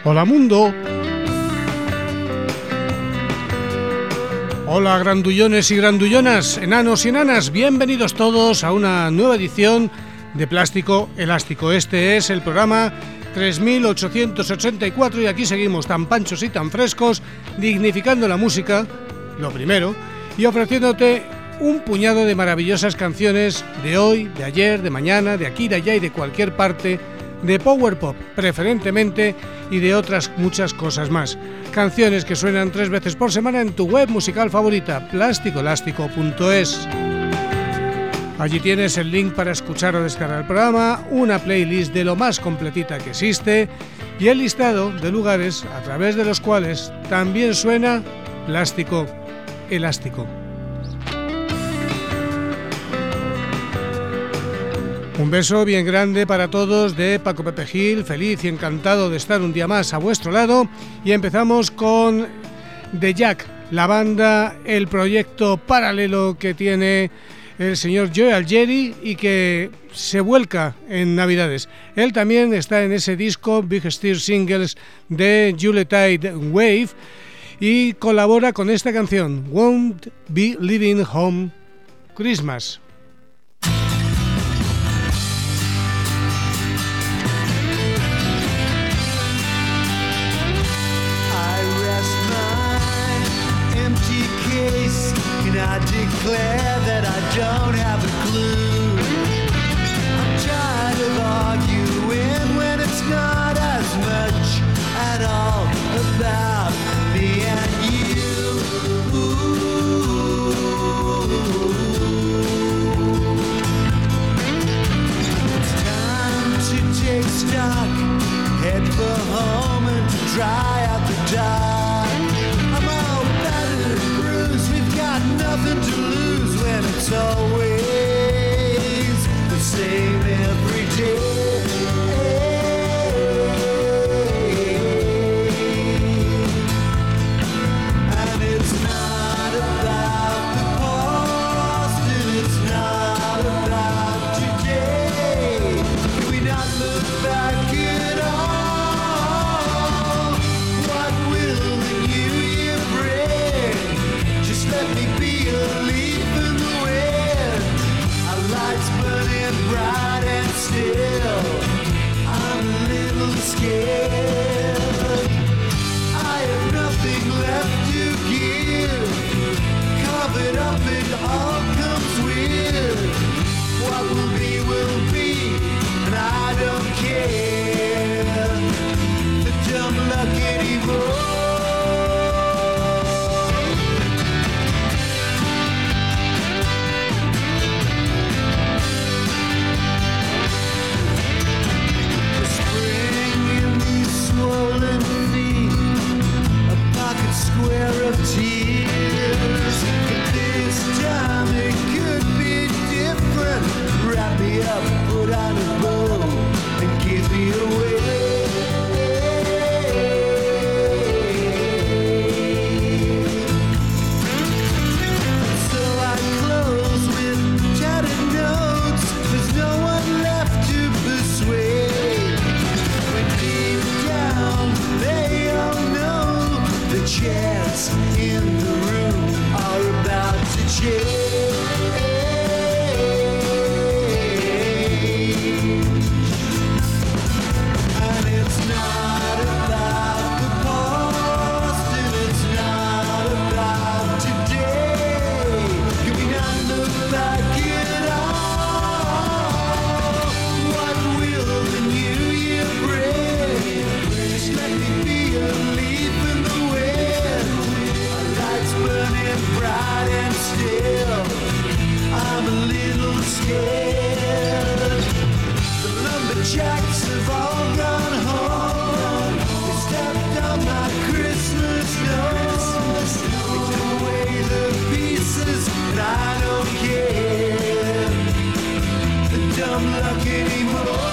Hola mundo. Hola grandullones y grandullonas, enanos y enanas, bienvenidos todos a una nueva edición de Plástico Elástico. Este es el programa 3884 y aquí seguimos tan panchos y tan frescos, dignificando la música, lo primero, y ofreciéndote un puñado de maravillosas canciones de hoy, de ayer, de mañana, de aquí, de allá y de cualquier parte, de power pop preferentemente y de otras muchas cosas más. Canciones que suenan 3 veces por semana en tu web musical favorita, plasticoelástico.es. Allí tienes el link para escuchar o descargar el programa, una playlist de lo más completita que existe y el listado de lugares a través de los cuales también suena Plástico Elástico. Un beso bien grande para todos de Paco Pepe Gil, feliz y encantado de estar un día más a vuestro lado. Y empezamos con The Jack, la banda, el proyecto paralelo que tiene el señor Joe Algeri y que se vuelca en Navidades. Él también está en ese disco Big Stir Singles de Yuletide Wave y colabora con esta canción, Won't Be Leaving Home Christmas. I declare that I don't have a clue. I'm tired of arguing when it's not as much at all about me and you. It's time to take stock, head for home and to dry out the dark. I'm all battered and bruised, we've got nothing to lose when it's always the same every day. And it's not about the past and it's not about today. Can we not look back at all? What will the new year bring? Just let me be a leaf in the wind. Our lights burning bright and still. I'm a little scared. I have nothing left to give. Covered up, it all comes with. What will be, and I don't care. The dumb luck anymore. Swollen feet, a pocket square of tears. But this time it could be different. Wrap me up, put on a bow, and give me away. So I close with tattered notes. There's no one left to persuade. They all know the chairs in the room are about to change. And it's not about the past and it's not about today. Can we not look back at all? What will the new year bring? Just let me be a leaf in the wind. Our lights burning bright and still. I'm a little scared. The lumberjacks have all gone home. They stepped on my Christmas nose. They took away the pieces and I don't care. The dumb luck anymore.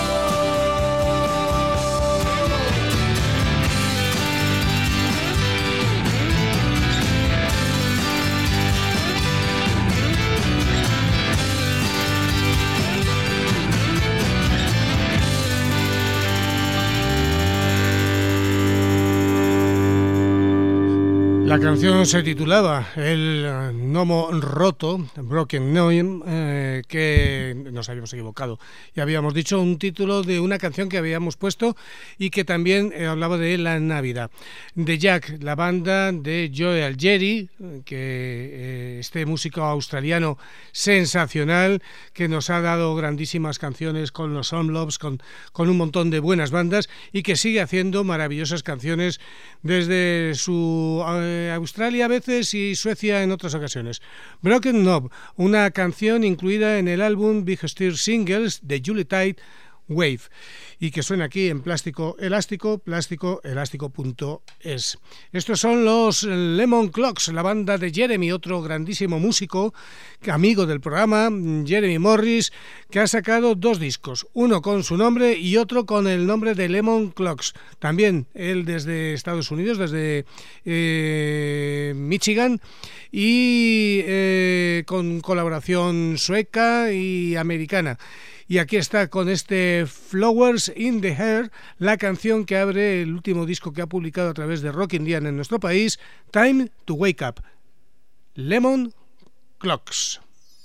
La canción se titulaba El Gnomo Roto, Broken Gnome, que nos habíamos equivocado y habíamos dicho un título de una canción que habíamos puesto y que también hablaba de la Navidad. The Jack, la banda de Joe Algeri, que este músico australiano sensacional que nos ha dado grandísimas canciones con los Omloves, con un montón de buenas bandas y que sigue haciendo maravillosas canciones desde su Australia a veces y Suecia en otras ocasiones. Broken Knob, una canción incluida en el álbum Big Stir Singles de Yuletide Wave y que suena aquí en Plástico Elástico, plásticoelástico.es. Estos son los Lemon Clocks, la banda de Jeremy, otro grandísimo músico, amigo del programa, Jeremy Morris, que ha sacado 2 discos, uno con su nombre y otro con el nombre de Lemon Clocks. También él desde Estados Unidos, desde Michigan, y con colaboración sueca y americana. Y aquí está con este Flowers in the Air, la canción que abre el último disco que ha publicado a través de Rock Indiana en nuestro país, Time to Wake Up, Lemon Clocks.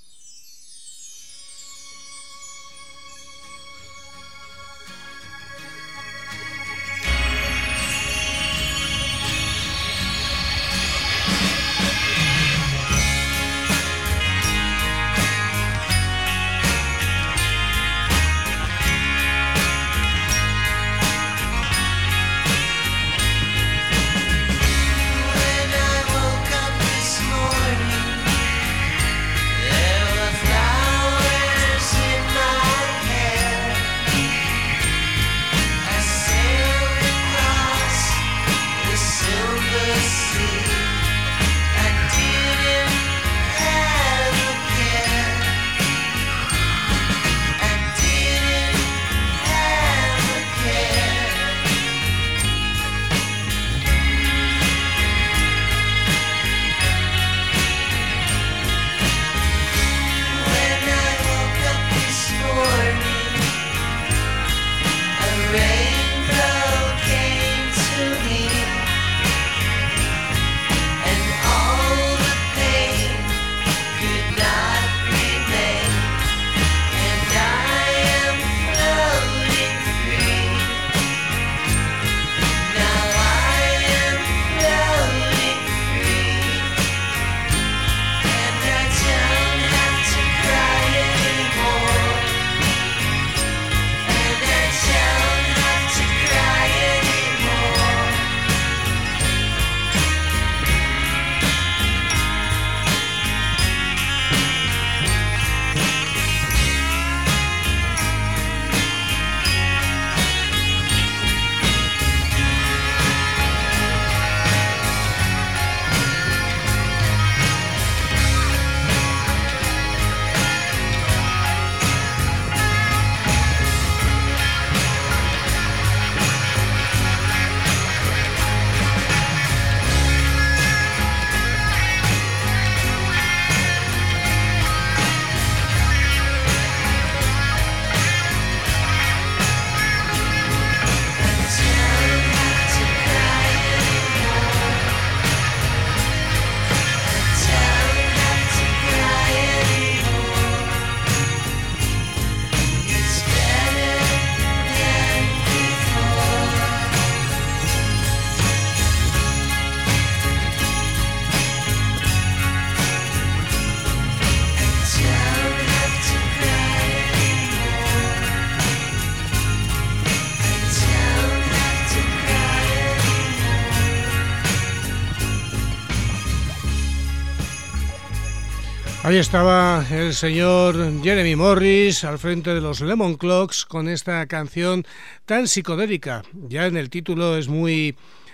Ahí estaba el señor Jeremy Morris al frente de los Lemon Clocks con esta canción tan psicodélica. Ya en el título es muy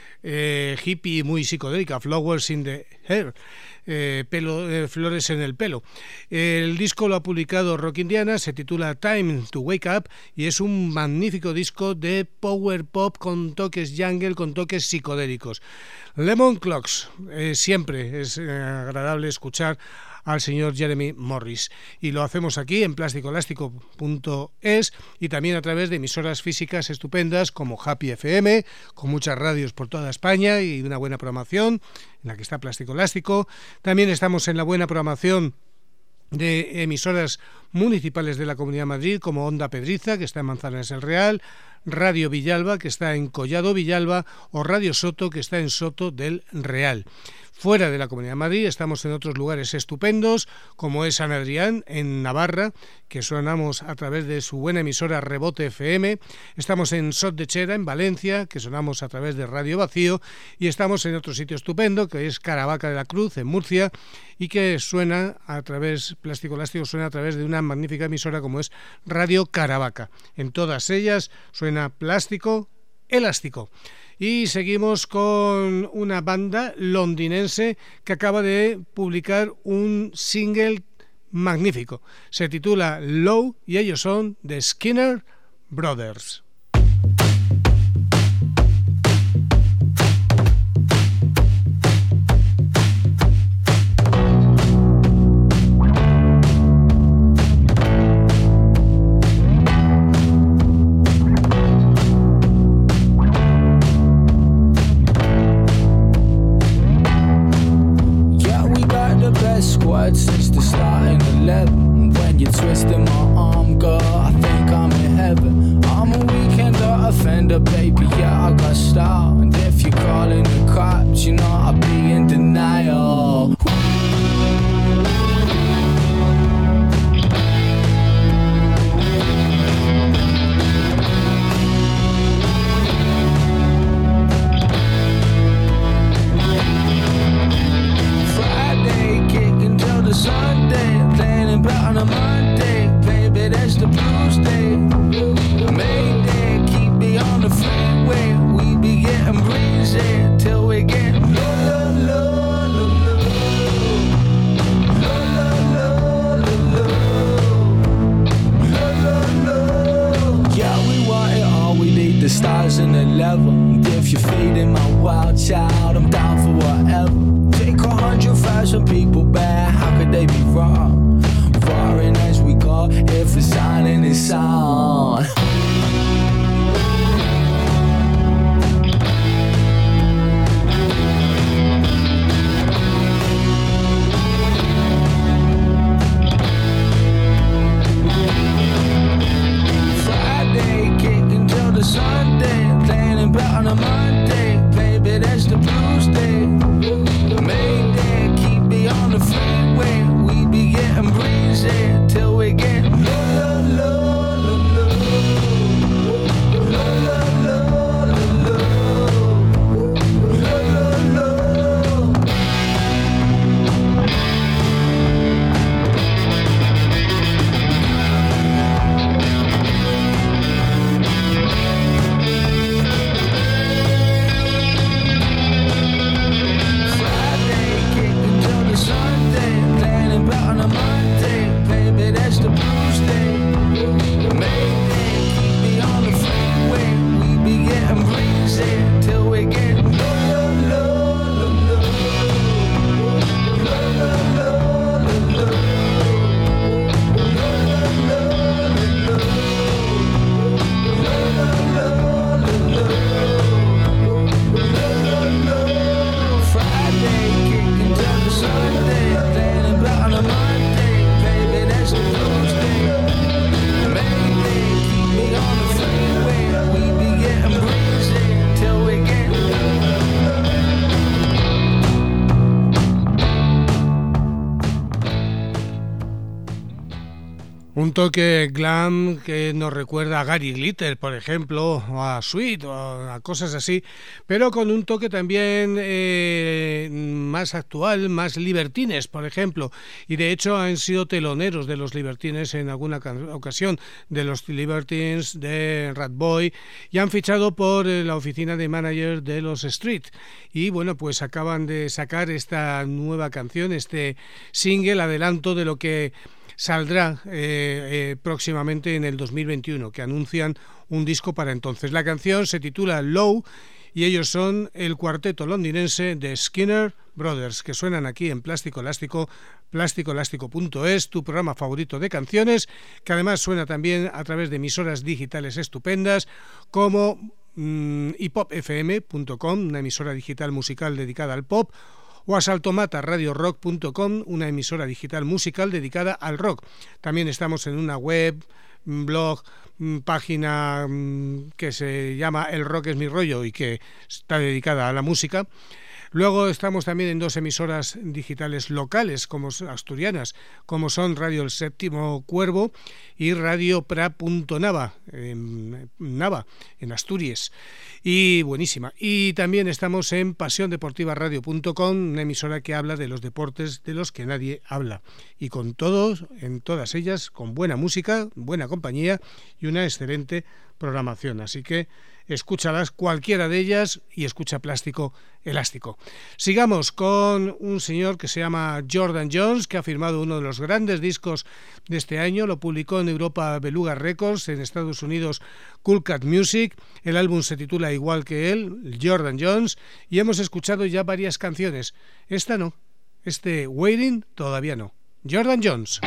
hippie, muy psicodélica, Flowers in the Hair, flores en el pelo. El disco lo ha publicado Rock Indiana, se titula Time to Wake Up y es un magnífico disco de power pop con toques jungle, con toques psicodélicos. Lemon Clocks, siempre es agradable escuchar al señor Jeremy Morris. Y lo hacemos aquí en plasticoelástico.es y también a través de emisoras físicas estupendas como Happy FM, con muchas radios por toda España y una buena programación en la que está Plástico Elástico. También estamos en la buena programación de emisoras municipales de la Comunidad de Madrid como Onda Pedriza, que está en Manzanares el Real, Radio Villalba, que está en Collado Villalba, o Radio Soto, que está en Soto del Real. Fuera de la Comunidad de Madrid estamos en otros lugares estupendos, como es San Adrián, en Navarra, que sonamos a través de su buena emisora Rebote FM. Estamos en Sot de Chera, en Valencia, que sonamos a través de Radio Vacío. Y estamos en otro sitio estupendo, que es Caravaca de la Cruz, en Murcia, y que suena a través, Plástico Elástico suena a través de una magnífica emisora como es Radio Caravaca. En todas ellas suena Plástico Elástico. Y seguimos con una banda londinense que acaba de publicar un single magnífico. Se titula Low y ellos son The Skinner Brothers. Since the starting 11, when you're twisting my arm, girl, I think I'm in heaven. I'm a weekend offender, baby, yeah, I got style. And if you're calling the cops, you know I'll be in denial. Sunday, planning about on a Monday, baby, that's the blues day. Mayday, keep me on the freeway, we be getting breezy till we get low, low, low, low, low, low, low. Yeah, we want it all, we need the stars and the level. If you're feeding my wild child, I'm down for whatever. Take 100,000 people back, how could they be wrong? Foreign as we go, if it's signing it's on. Friday, kicking till the Sunday, planning about on a Monday, baby, that's the blues day. Mayday, keep me on the freeway, we be getting breezy till we get low, low, low, low, low, low, low, low, low. Sunday, planning about on a Monday, baby, that's the blues day. Mayday, keep me on the freeway, we be getting breezy till we get low, low, low, low, low, low, low. Friday, kicking down the Sunday, planning about on a Monday, baby, that's the blues day. Mayday, keep me on the freeway, we be getting breezy till we get Un toque glam que nos recuerda a Gary Glitter, por ejemplo, o a Sweet, o a cosas así, pero con un toque también más actual, más Libertines, por ejemplo, y de hecho han sido teloneros de los Libertines en alguna ocasión, de los Libertines, de Ratboy, y han fichado por la oficina de manager de los Street, y bueno, pues acaban de sacar esta nueva canción, este single, adelanto de lo que saldrá próximamente en el 2021, que anuncian un disco para entonces. La canción se titula Low y ellos son el cuarteto londinense de Skinner Brothers, que suenan aquí en Plástico Elástico, plásticoelástico.es, tu programa favorito de canciones, que además suena también a través de emisoras digitales estupendas como hipopfm.com, una emisora digital musical dedicada al pop, o a saltomataradiorock.com, una emisora digital musical dedicada al rock. También estamos en una web, blog, página que se llama El Rock es mi rollo y que está dedicada a la música. Luego estamos también en dos emisoras digitales locales, como asturianas, como son Radio El Séptimo Cuervo y Radio Pra.nava, en Nava, en Asturias. Y buenísima. Y también estamos en pasiondeportivaradio.com, una emisora que habla de los deportes de los que nadie habla. Y con todos, en todas ellas, con buena música, buena compañía y una excelente programación. Así que escúchalas cualquiera de ellas y escucha Plástico Elástico. Sigamos con un señor que se llama Jordan Jones, que ha firmado uno de los grandes discos de este año. Lo publicó en Europa Beluga Records, en Estados Unidos Cool Cat Music. El álbum se titula igual que él, Jordan Jones, y hemos escuchado ya varias canciones. Esta no, Waiting todavía no. Jordan Jones.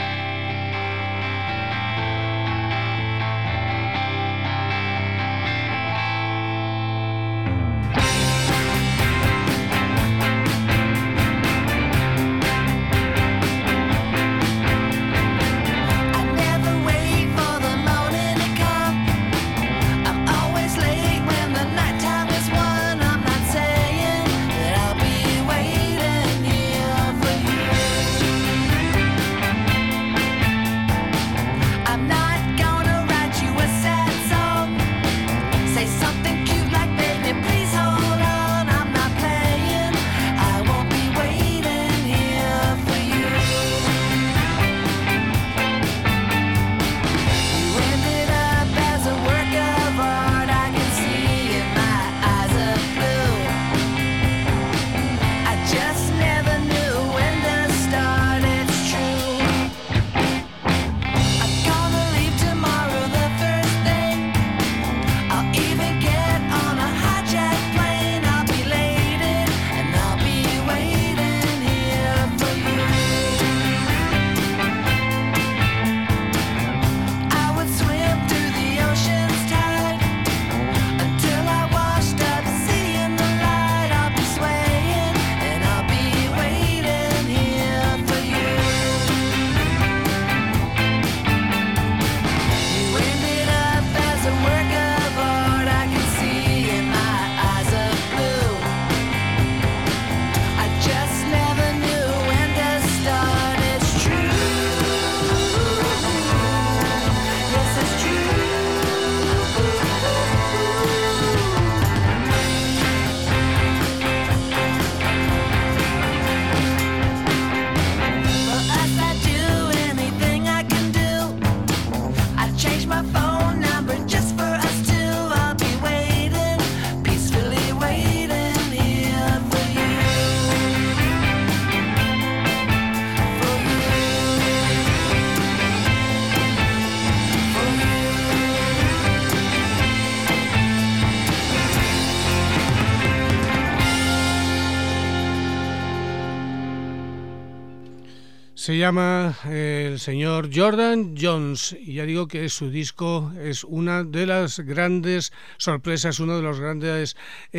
Se llama el señor Jordan Jones y ya digo que su disco es una de las grandes sorpresas, uno de los grandes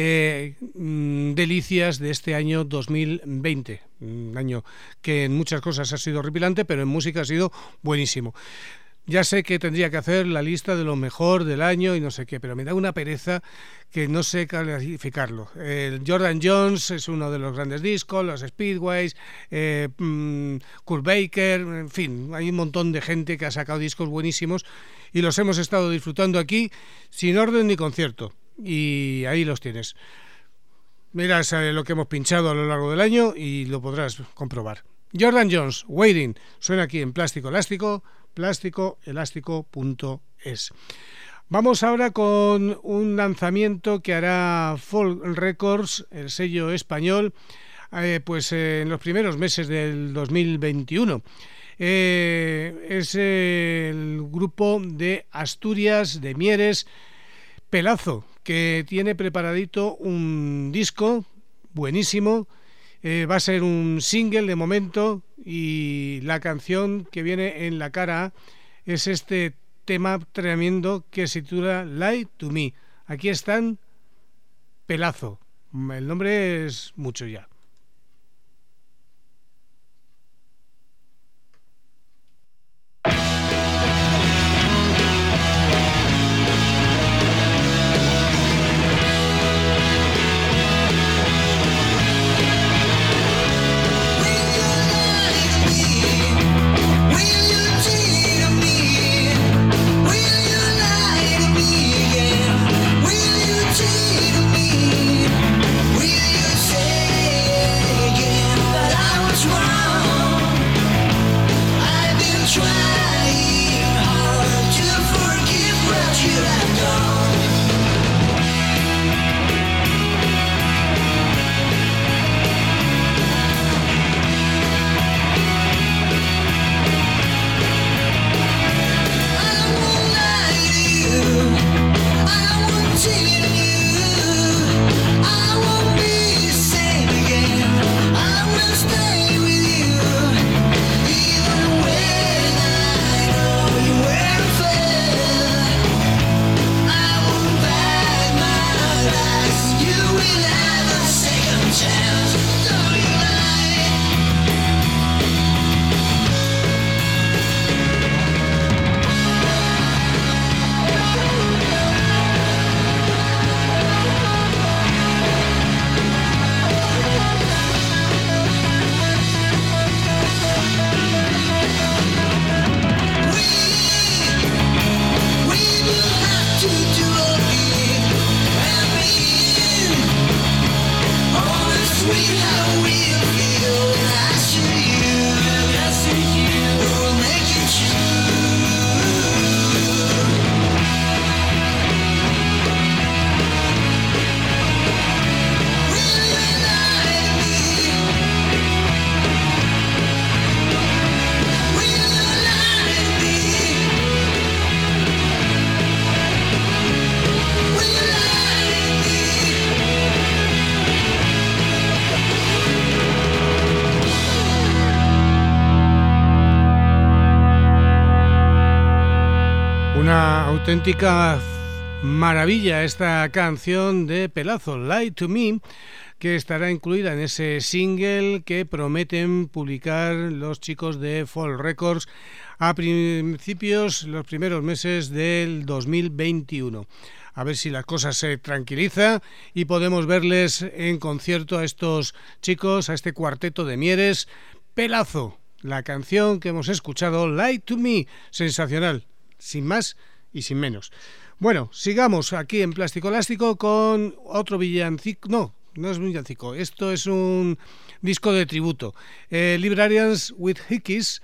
delicias de este año 2020, un año que en muchas cosas ha sido horripilante, pero en música ha sido buenísimo. Ya sé que tendría que hacer la lista de lo mejor del año y no sé qué, pero me da una pereza que no sé calificarlo. Jordan Jones es uno de los grandes discos, los Speedways, Kurt Baker, en fin, hay un montón de gente que ha sacado discos buenísimos y los hemos estado disfrutando aquí sin orden ni concierto. Y ahí los tienes. Miras lo que hemos pinchado a lo largo del año y lo podrás comprobar. Jordan Jones, Waiting, suena aquí en Plástico Elástico, plásticoelástico.es. Vamos ahora con un lanzamiento que hará Folk Records, el sello español, pues en los primeros meses del 2021. Es el grupo de Asturias, de Mieres, Pelazo, que tiene preparadito un disco buenísimo. Va a ser un single de momento y la canción que viene en la cara A es este tema tremendo que se titula Lie to Me. Aquí están Pelazo. El nombre es mucho ya. Auténtica maravilla esta canción de Pelazo, Lie to Me, que estará incluida en ese single que prometen publicar los chicos de Fall Records a principios, los primeros meses del 2021. A ver si las cosas se tranquiliza y podemos verles en concierto a estos chicos, a este cuarteto de Mieres. Pelazo, la canción que hemos escuchado, Lie to Me, sensacional, sin más y sin menos. Bueno, sigamos aquí en Plástico Elástico con otro villancico. No es un villancico, esto es un disco de tributo. Librarians with Hickeys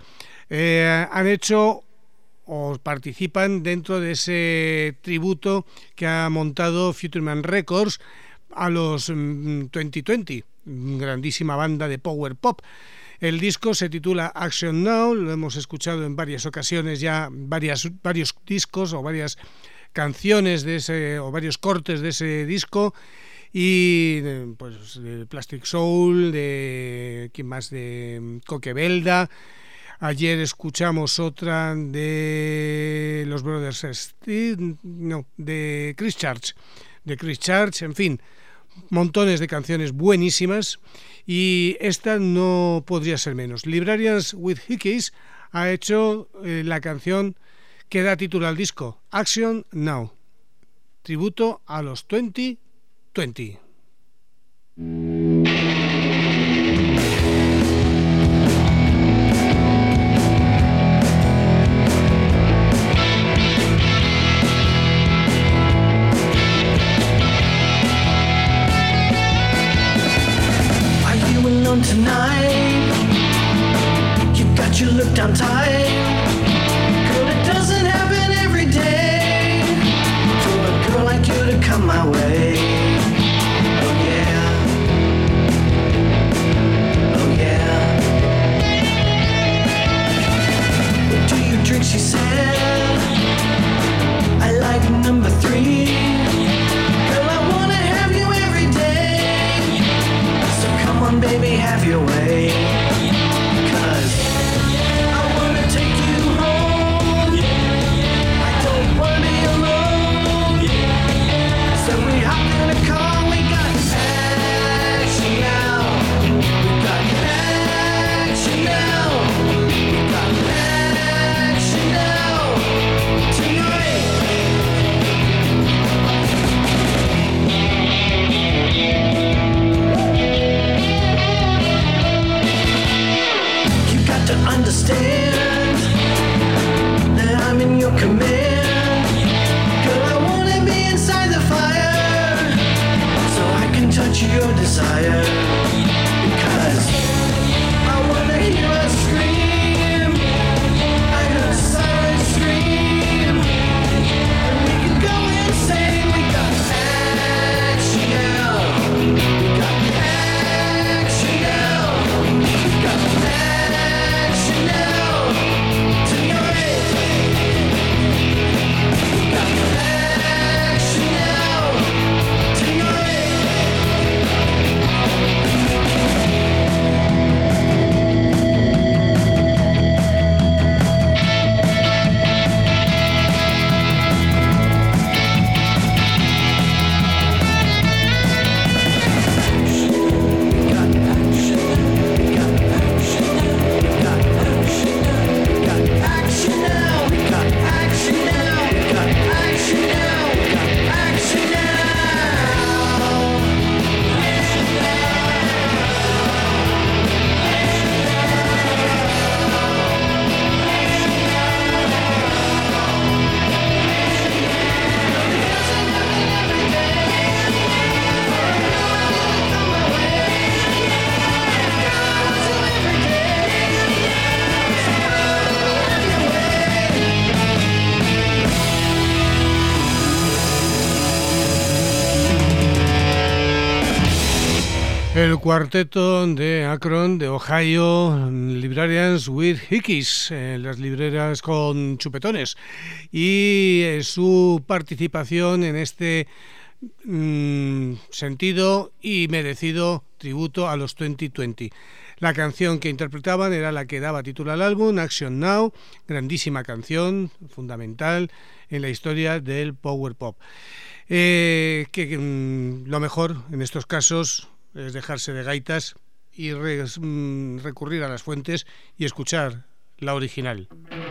han hecho o participan dentro de ese tributo que ha montado Futureman Records a los 2020, grandísima banda de power pop. El disco se titula Action Now, lo hemos escuchado en varias ocasiones ya, varios discos o varias canciones de ese, o varios cortes de ese disco, y pues de Plastic Soul, de ¿quién más? De Coquebelda. Ayer escuchamos otra de los Brothers Steve, de Chris Church, en fin, montones de canciones buenísimas, y esta no podría ser menos. Librarians with Hickeys ha hecho la canción que da título al disco, Action Now, tributo a los 2020. Tonight, you got your look down tight. Girl, it doesn't happen every day for a girl like you to come my way. Oh yeah. El cuarteto de Akron, de Ohio, Librarians with Hickeys, las libreras con chupetones, y su participación en este sentido y merecido tributo a los 2020. La canción que interpretaban era la que daba título al álbum, Action Now, grandísima canción, fundamental en la historia del power pop. Lo mejor en estos casos es dejarse de gaitas y recurrir a las fuentes y escuchar la original.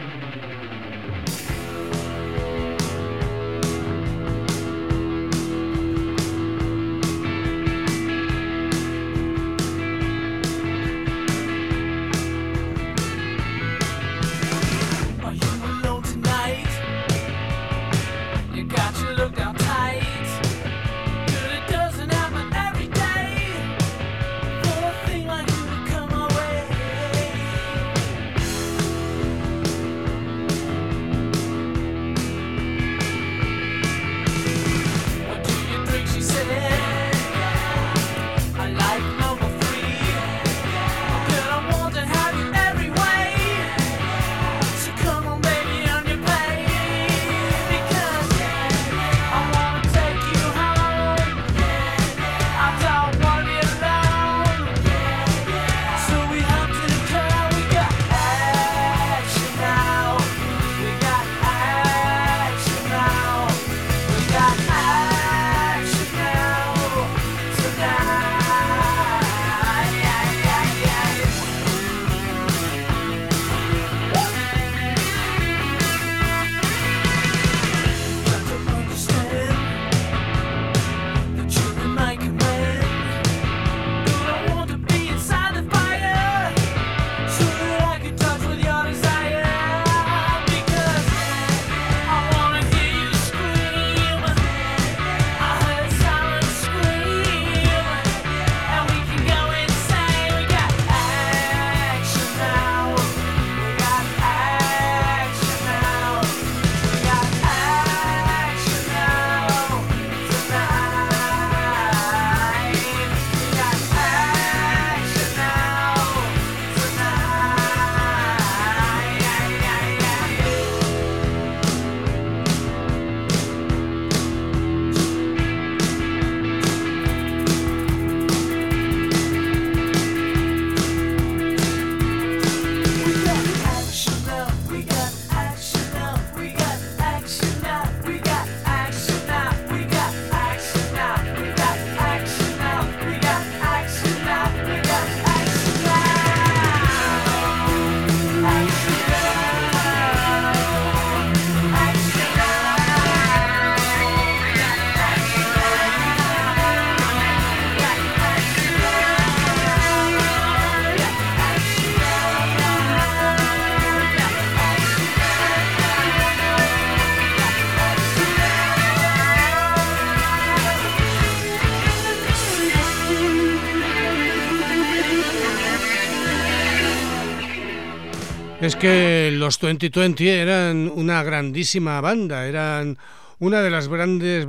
Es que los 2020 eran una grandísima banda, eran una de las grandes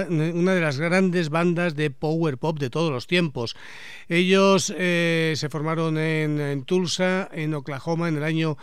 bandas de power pop de todos los tiempos. Ellos se formaron en Tulsa, en Oklahoma, en el año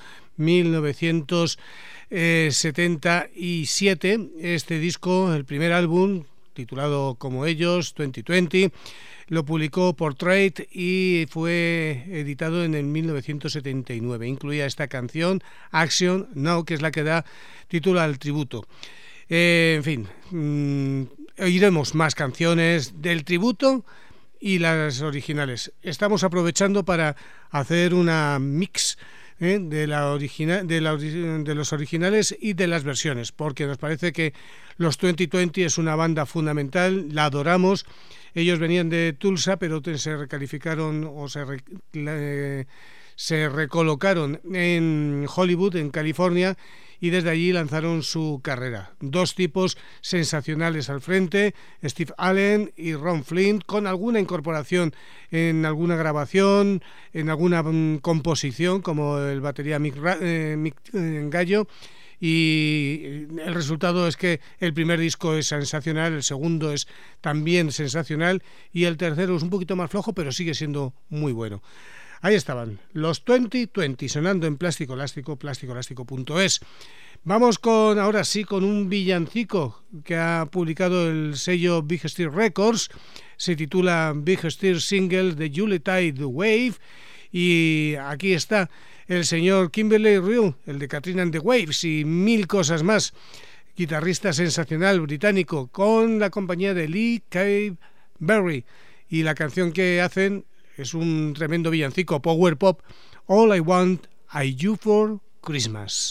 1977. Este disco, el primer álbum, titulado como ellos, 2020, lo publicó Portrait y fue editado en el 1979. Incluía esta canción, Action Now, que es la que da título al tributo. En fin, oiremos más canciones del tributo y las originales. Estamos aprovechando para hacer una mix de los originales y de las versiones, porque nos parece que los 2020 es una banda fundamental, la adoramos. Ellos venían de Tulsa, pero se recalificaron o se recolocaron en Hollywood, en California, y desde allí lanzaron su carrera. Dos tipos sensacionales al frente, Steve Allen y Ron Flint, con alguna incorporación en alguna grabación, en alguna composición, como el batería Mick Gallo, y el resultado es que el primer disco es sensacional, el segundo es también sensacional y el tercero es un poquito más flojo, pero sigue siendo muy bueno. Ahí estaban, los 2020 sonando en Plástico Elástico, plasticoelástico.es. Vamos ahora sí con un villancico que ha publicado el sello Big Stir Records. Se titula Big Stir Single de Yuletide Wave y aquí está el señor Kimberley Reid, el de Katrina and the Waves y mil cosas más. Guitarrista sensacional británico con la compañía de Lee Cave Berry y la canción que hacen es un tremendo villancico power pop, All I Want I You For Christmas.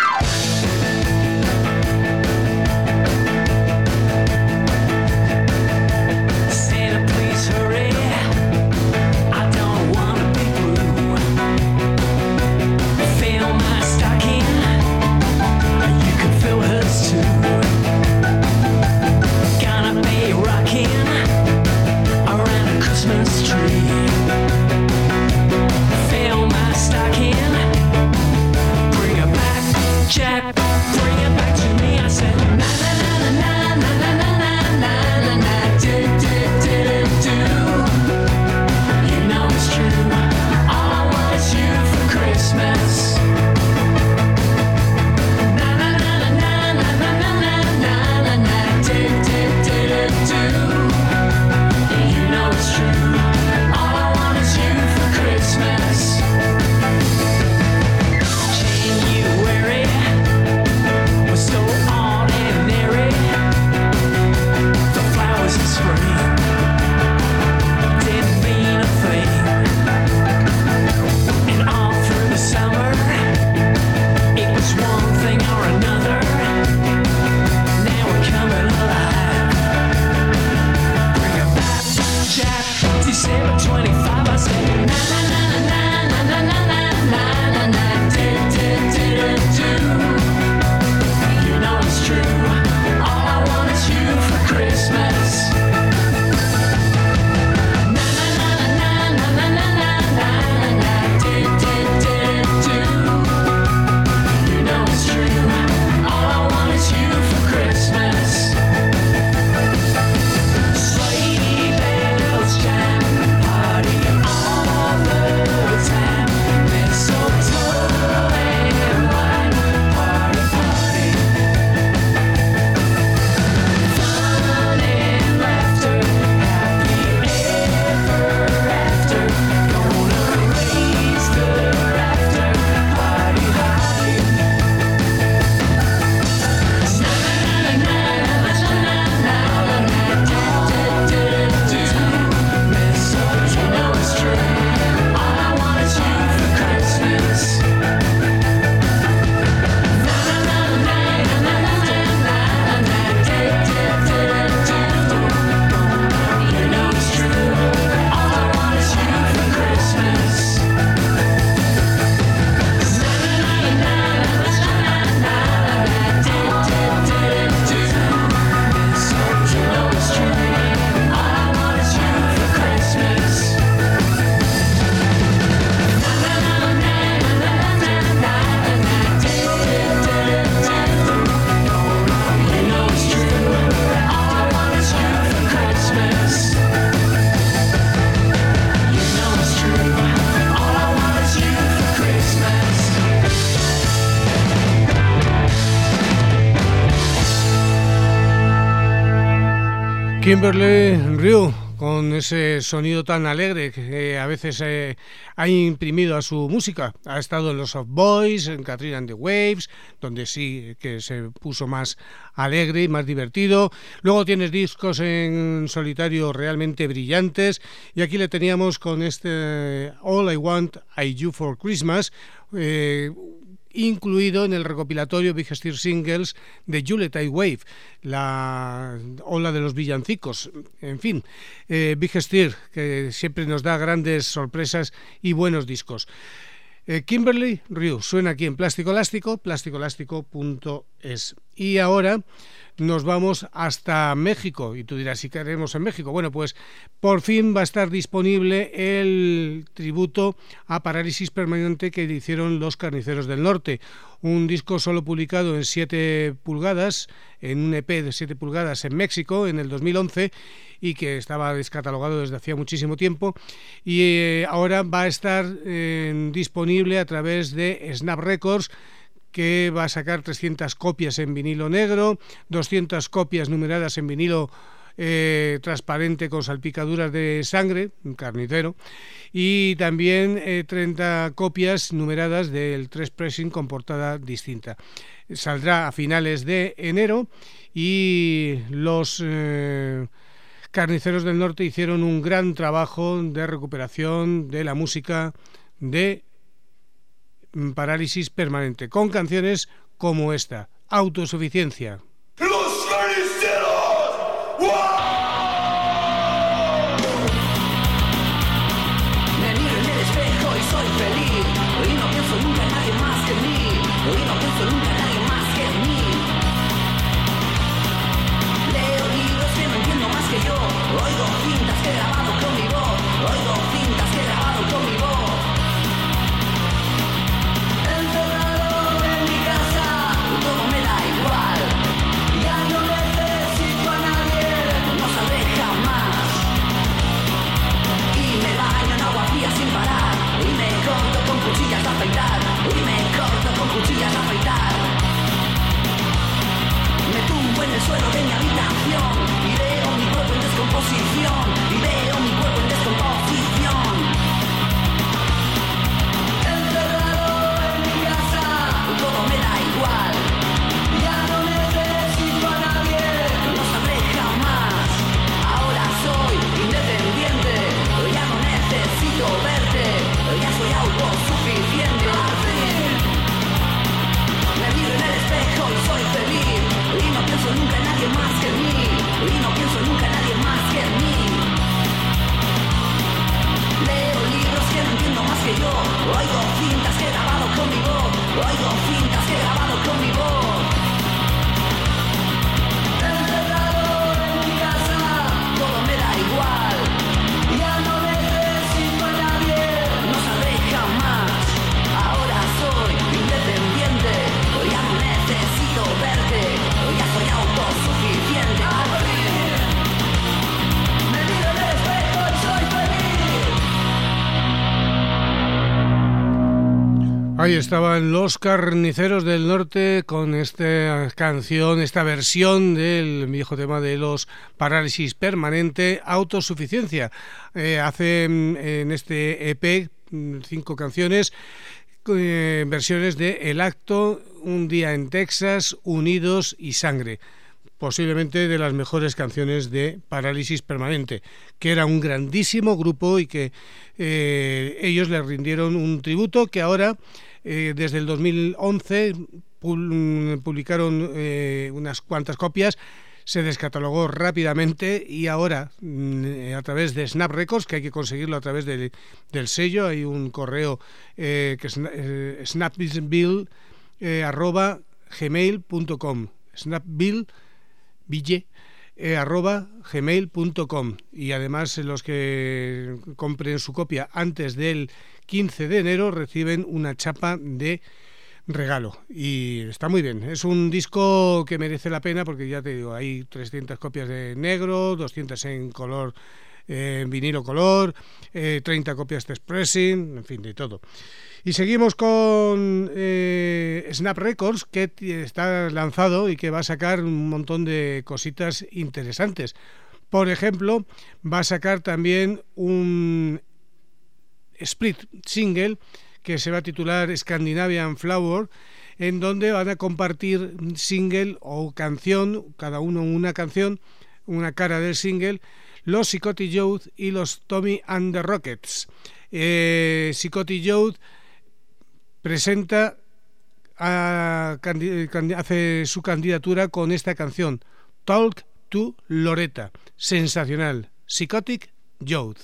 Jack, bring it back to me. I said, na na na na na na na na na na do do do do. You know it's true. All I want is you for Christmas. Na na na na na na na na na na do do do do. You know it's true. All I want is you for Christmas. January was so ordinary. The flowers in spring didn't mean a thing. And all through the summer, it was one thing or another. Now we're coming alive. Bring it back, Jack. December 25, I said, na na na na na na na na na na na do do do do. You know it's true. All I want is you for Christmas. Na na na na na na na na na na do do do do. You know it's true. All I want is you for Christmas. Sleigh bells chime, party all the time. Mistletoe and wine, party, party. Fun and laughter, happy ever after. Gonna raise the rafter, party, party. Na na na na na na na do do do do. Mistletoe, you know it's true. All I want is you for Christmas. Na na na na na na na na do do do do. You know it's true. All I want is you for Christmas. Na na na na na na na do do do do. Mistletoe, you know it's true. All I want is you for Christmas. Kimberley Reid, con ese sonido tan alegre que a veces ha imprimido a su música. Ha estado en los Soft Boys, en Katrina and the Waves, donde sí que se puso más alegre y más divertido. Luego tienes discos en solitario realmente brillantes y aquí le teníamos con este All I Want I You For Christmas, incluido en el recopilatorio Big Stir Singles de Yuletide Wave, la ola de los villancicos. En fin, Big Stir, que siempre nos da grandes sorpresas y buenos discos. Kimberley Reid suena aquí en Plástico Elástico, plasticoelástico.es. Y ahora nos vamos hasta México. Y tú dirás, ¿si queremos en México? Bueno, pues por fin va a estar disponible el tributo a Parálisis Permanente que hicieron los Carniceros del Norte. Un disco solo publicado en 7 pulgadas, en un EP de 7 pulgadas en México en el 2011 y que estaba descatalogado desde hacía muchísimo tiempo. Y ahora va a estar disponible a través de Snap Records, que va a sacar 300 copias en vinilo negro, 200 copias numeradas en vinilo transparente con salpicaduras de sangre, un carnicero, y también 30 copias numeradas del 3 pressing con portada distinta. Saldrá a finales de enero y los Carniceros del Norte hicieron un gran trabajo de recuperación de la música de Parálisis Permanente, con canciones como esta, Autosuficiencia. ¡Los carniceros! Me miro en el espejo y soy feliz. Hoy no pienso nunca en nadie más que en mí. Hoy no pienso nunca en nadie más que en mí. Leo libros que no entiendo más que yo. Oigo cintas que he grabado con mi voz. Oigo cintas que he grabado con mi voz. Encerrado en mi casa, todo me da igual. Ya no necesito a nadie, no saldré jamás. Y me baño en agua fría sin parar. Y me corto con cuchillas de afeitar. Y me corto con cuchillas de afeitar. Me tumbo en el suelo de mi habitación y veo mi cuerpo en descomposición. Y veo mi cuerpo en descomposición. Encerrado en mi casa, todo me da igual. Ya no necesito a nadie, no saldré jamás. Ahora soy independiente, ya no necesito verte, ya soy autosuficiente. Al fin me miro en el espejo y soy feliz. Y no pienso nunca en nadie más que en mí. Y no pienso nunca en nadie más que en mí. Leo libros que no entiendo más que yo. Oigo cintas que he grabado con mi voz. Oigo cintas que he grabado con mi voz. Encerrado en mi casa, todo me da igual. Ya no necesito a nadie, no saldré jamás. Ahora soy independiente, ya no necesito verte, ya soy autosuficiente. Al fin me miro en el espejo y soy feliz. Ahí estaban los Carniceros del Norte con esta canción, esta versión del viejo tema de los Parálisis Permanente, Autosuficiencia. Hacen en este EP 5 canciones, versiones de El Acto, Un día en Texas, Unidos y Sangre. Posiblemente de las mejores canciones de Parálisis Permanente, que era un grandísimo grupo y que ellos le rindieron un tributo que ahora, desde el 2011, publicaron unas cuantas copias, se descatalogó rápidamente y ahora a través de Snap Records, que hay que conseguirlo a través del sello, hay un correo que es snapville@gmail.com, snapville@gmail.com, y además los que compren su copia antes del 15 de enero reciben una chapa de regalo y está muy bien. Es un disco que merece la pena porque ya te digo, hay 300 copias de negro, 200 en color, vinilo color, 30 copias de pressing, en fin, de todo. Y seguimos con Snap Records, que está lanzado y que va a sacar un montón de cositas interesantes. Por ejemplo, va a sacar también un split single que se va a titular Scandinavian Flower, en donde van a compartir single o canción, cada uno una canción, una cara del single, los Psychotic Youth y los Tommy and the Rockets. Psychotic Youth presenta, hace su candidatura con esta canción, Talk to Loretta. Sensacional. Psychotic Youth.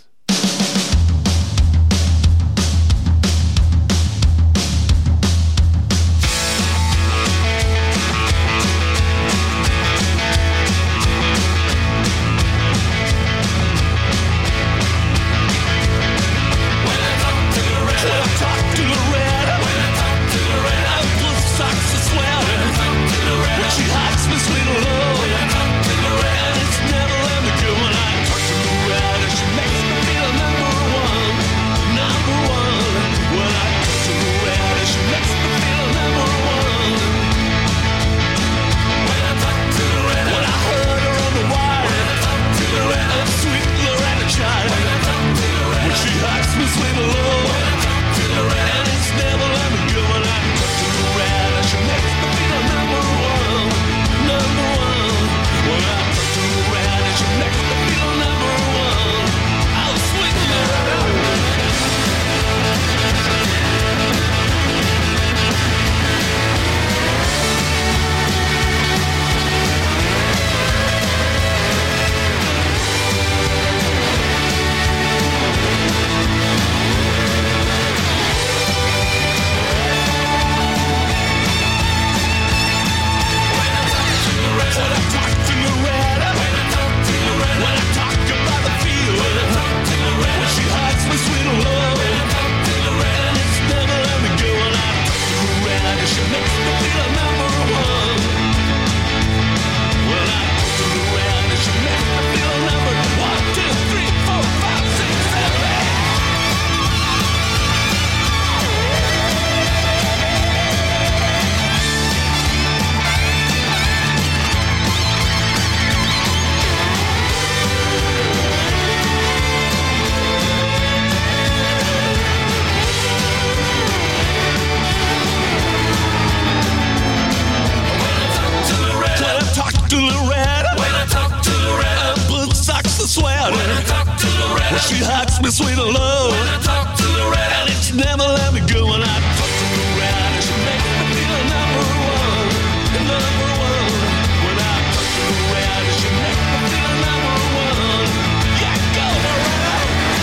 Well, she hugs me sweet love when I talk to the red, and she never let me go when I talk to the red, and she makes me feel number one. When I talk to the red, and she makes me feel number one. Yeah, go the red.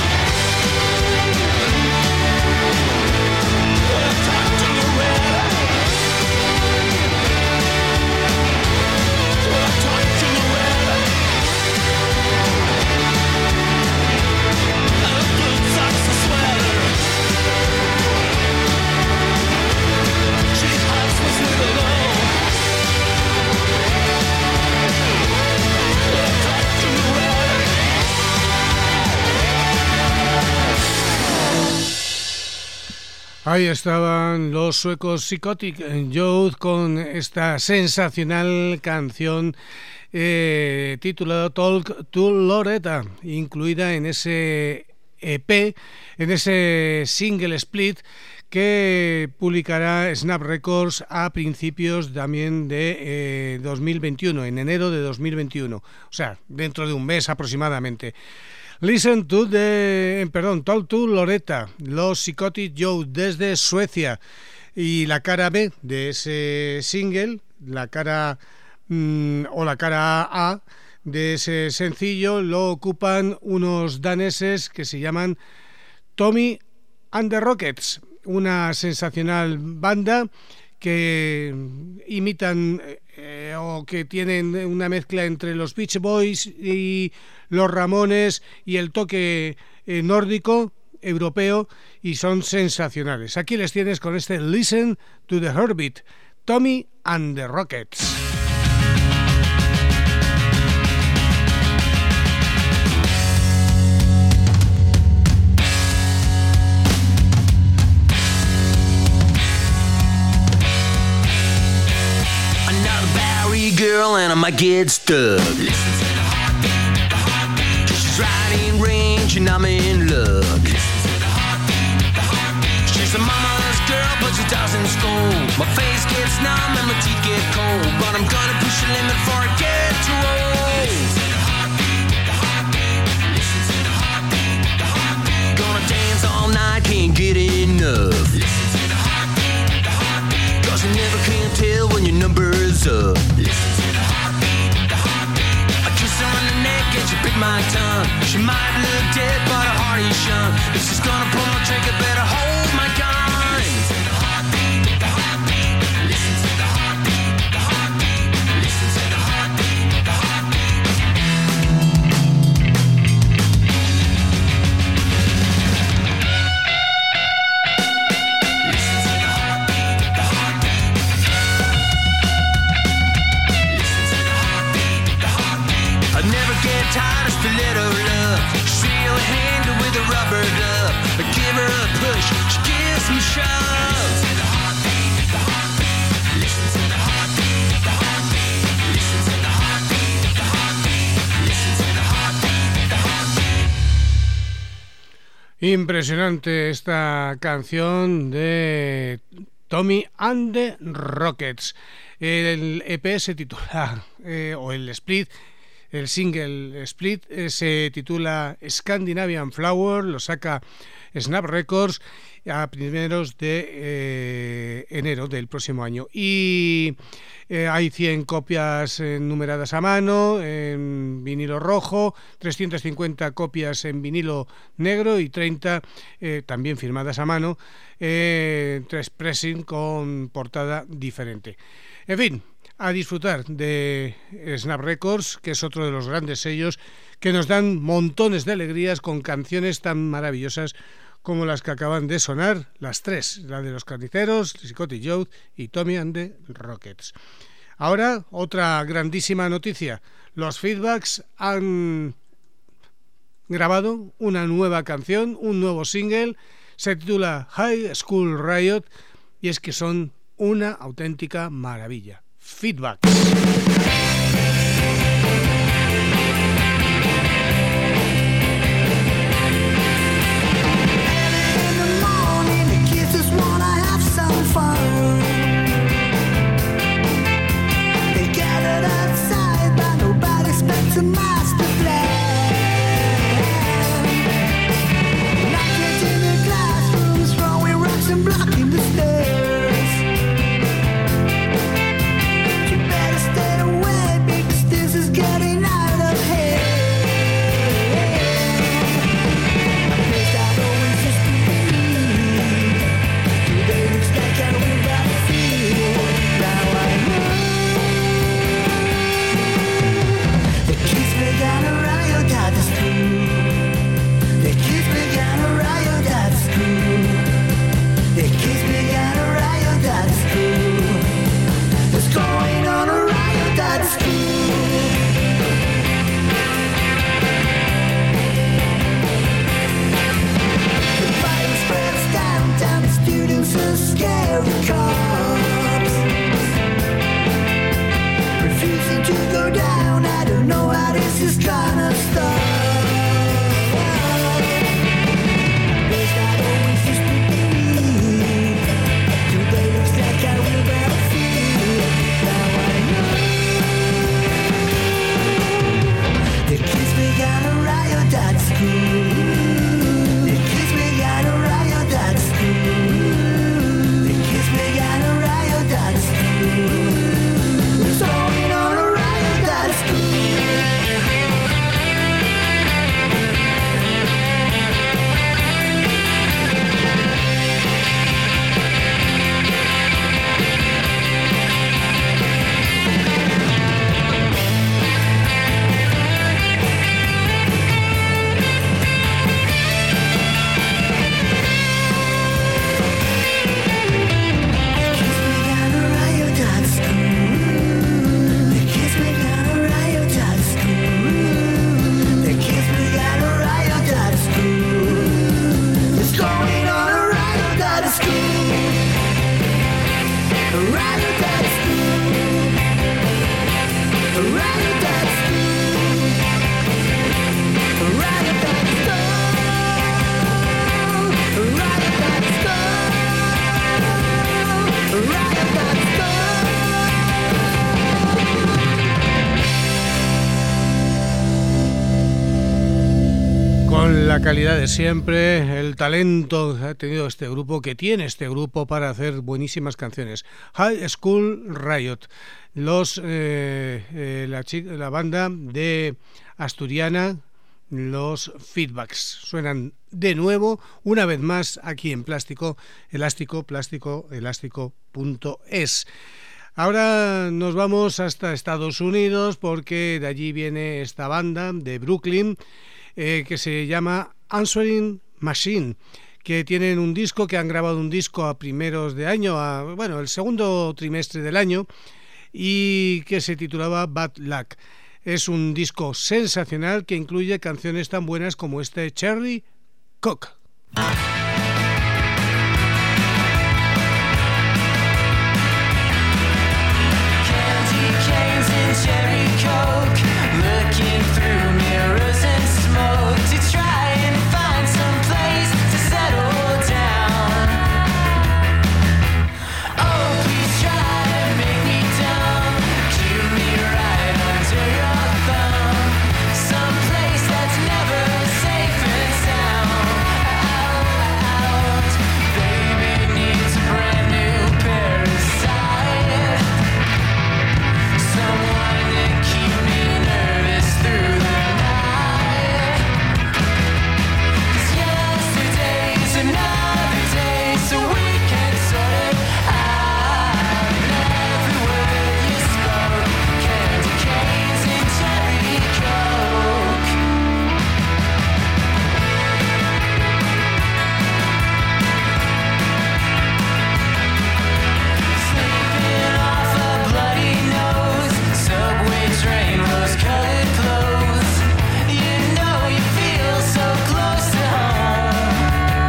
When I talk to the red, when I talk to the red, and the blue socks and sweater. She hugs me sweet alone. When I talk to the red. Ahí estaban los suecos Psychotic Youth con esta sensacional canción titulada Talk to Loretta, incluida en ese EP, en ese single split que publicará Snap Records a principios también de 2021, en enero de 2021, o sea, dentro de un mes aproximadamente. Talk to Loretta, los Psychotic Youth desde Suecia, y la cara B de ese single, la cara A de ese sencillo, lo ocupan unos daneses que se llaman Tommy and the Rockets, una sensacional banda que imitan o que tienen una mezcla entre los Beach Boys y los Ramones y el toque nórdico, europeo, y son sensacionales. Aquí les tienes con este Listen to the Heartbeat, Tommy and the Rockets. Girl, and I might get stuck. Listen to the heartbeat. She's right in range, and I'm in luck. Listen to the heartbeat. She's a mama's girl, but she doesn't school. My face gets numb and my teeth get cold, but I'm gonna push the limit before I get too old. Listen to the heartbeat. Listen to the heartbeat. Gonna dance all night, can't get enough. Listen to the heartbeat. Cause you never can tell when your number's up. She bit my tongue. She might look dead, but her heart is young. If she's gonna pull no trigger, better hold my gun. Listen to the heartbeat, the heartbeat. Listen to the heartbeat, the heartbeat. Listen to the heartbeat, the heartbeat. Listen to the heartbeat, the heartbeat. Listen to the heartbeat, the heartbeat. I never get tired of stiletto love. She's real handy with a rubber glove. I give her a push, she gives me shoves. Listen to the heartbeat, the heartbeat. Listen to the heartbeat, the heartbeat. Listen to the heartbeat, the heartbeat. Listen to the heartbeat, the heartbeat. Impresionante esta canción de Tommy and the Rockets. El EP se titula, o el split, el single split se titula Scandinavian Flower, lo saca Snap Records a primeros de enero del próximo año, y hay 100 copias numeradas a mano en vinilo rojo, 350 copias en vinilo negro y 30 también firmadas a mano, 3 pressing con portada diferente. En fin, a disfrutar de Snap Records, que es otro de los grandes sellos que nos dan montones de alegrías con canciones tan maravillosas como las que acaban de sonar, las tres, la de los Carniceros, Psychotic Youth y Tommy and the Rockets. Ahora, otra grandísima noticia. Los Feedbacks han grabado una nueva canción, un nuevo single, se titula High School Riot, y es que son una auténtica maravilla. Feedbacks. A master plan. Con la calidad de siempre, el talento que ha tenido este grupo, que tiene este grupo para hacer buenísimas canciones. High School Riot, la banda de asturiana, los Feedbacks. Suenan de nuevo, una vez más, aquí en Plástico Elástico, plásticoelástico.es. Ahora nos vamos hasta Estados Unidos, porque de allí viene esta banda de Brooklyn, que se llama Answering Machine, que tienen un disco, que han grabado un disco a primeros de año, el segundo trimestre del año, y que se titulaba Bad Luck. Es un disco sensacional que incluye canciones tan buenas como este Cherry Coke. Cherry Coke, looking through mirrors and smoke to try and find some place to settle down. Oh, please try to make me dumb, keep me right under your thumb, some place that's never safe and sound. Out, baby needs a brand new parasite, someone to keep me nervous through the night. 'Cause yesterday's another day, so we can sort it out. And every word you spoke, candy canes and cherry coke. Sleeping off a bloody nose, subway train, rose-colored clothes. You know you feel so close to home.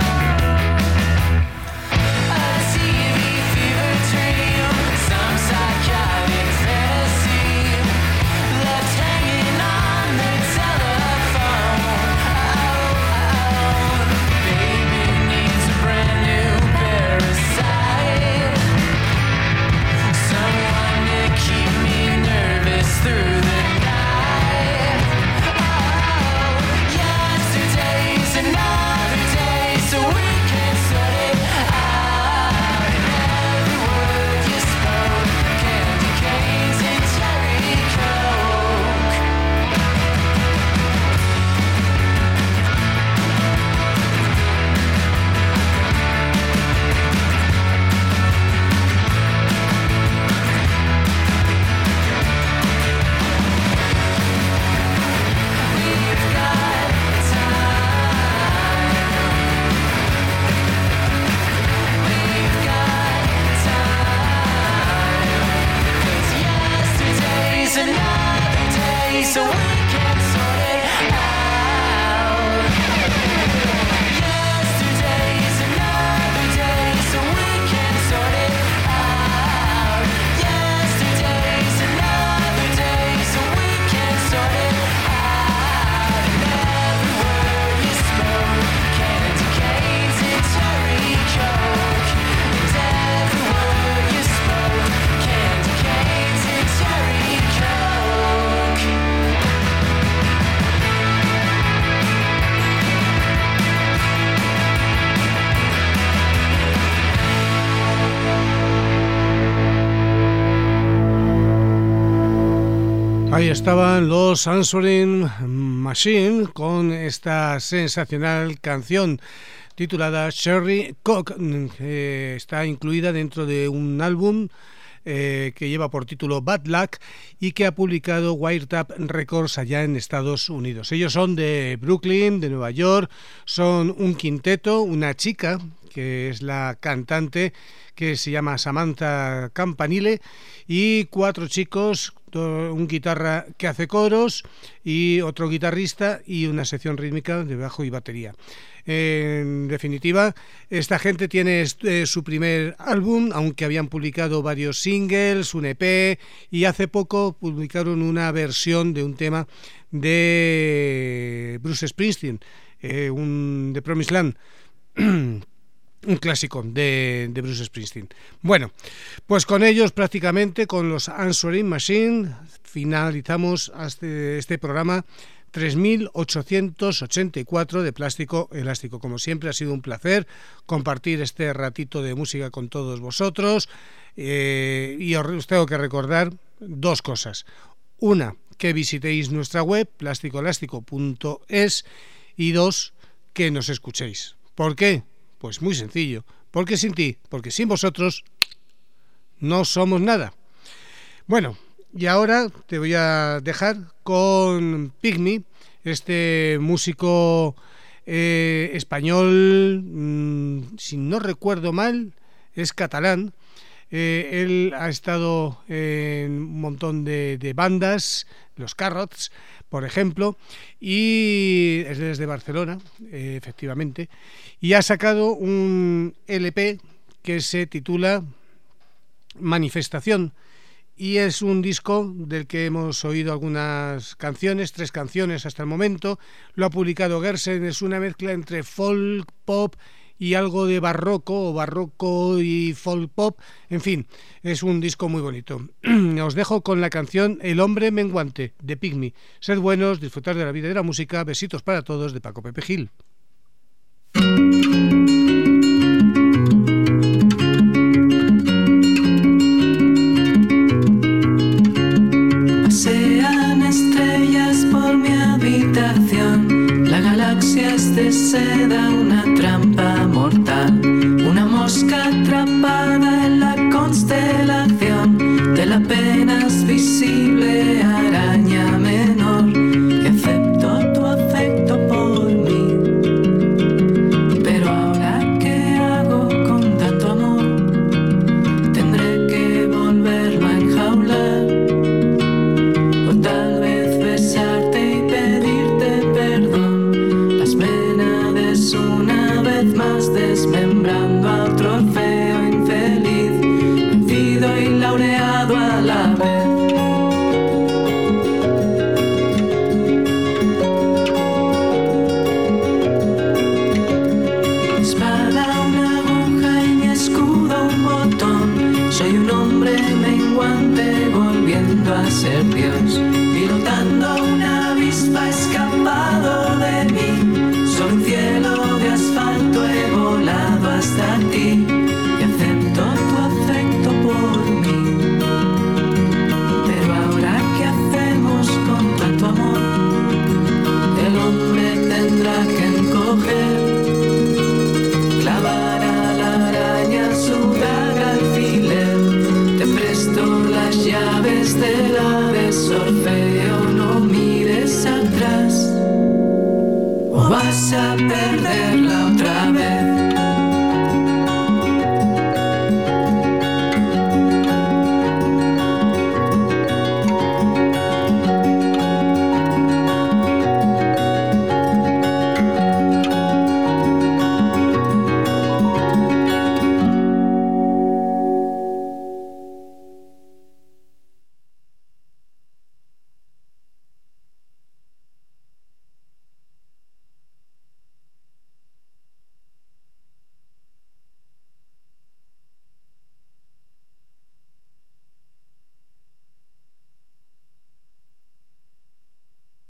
A TV fever dream, some psychotic fantasy, left hanging on the telephone. Baby needs a brand new parasite, someone to keep me nervous through the night. Oh, yesterday's another day, so we can sort it out. And every word you spoke, candy canes and cherry coke. We've got time. We've got time. 'Cause yesterday's another day, so we can sort it out. Yesterday's another day, so we can sort it out. Yesterday's another day, so we can sort it out. And every word you spoke, candy canes and cherry coke. And every word you spoke, candy canes and cherry coke. Ahí estaban los Answering Machine con esta sensacional canción titulada Cherry Coke, que está incluida dentro de un álbum que lleva por título Bad Luck y que ha publicado Wiretap Records allá en Estados Unidos. Ellos son de Brooklyn, de Nueva York, son un quinteto, una chica que es la cantante, que se llama Samantha Campanile, y 4 chicos, un guitarra que hace coros y otro guitarrista y una sección rítmica de bajo y batería. En definitiva, esta gente tiene su primer álbum, aunque habían publicado varios singles, un EP, y hace poco publicaron una versión de un tema de Bruce Springsteen, de Promised Land. Un clásico de Bruce Springsteen. Bueno, pues con ellos prácticamente, con los Answering Machine, finalizamos este programa 3884 de Plástico Elástico. Como siempre, ha sido un placer compartir este ratito de música con todos vosotros, y os tengo que recordar dos cosas. Una, que visitéis nuestra web plasticoelástico.es, y dos, que nos escuchéis. ¿Por qué? Pues muy sencillo, porque sin ti, porque sin vosotros no somos nada. Bueno, y ahora te voy a dejar con Pigmy, este músico español, si no recuerdo mal, es catalán. Él ha estado en un montón de bandas, los Carrots, por ejemplo, y es desde Barcelona, efectivamente, y ha sacado un LP que se titula Manifestación, y es un disco del que hemos oído algunas canciones, 3 canciones hasta el momento. Lo ha publicado Gersen, es una mezcla entre folk, pop y algo de barroco y folk pop. En fin, es un disco muy bonito. Os dejo con la canción El hombre menguante, de Pigmy. Sed buenos, disfrutad de la vida y de la música. Besitos para todos, de Paco Pepe Gil. Pasean estrellas por mi habitación, la galaxia es de seda, una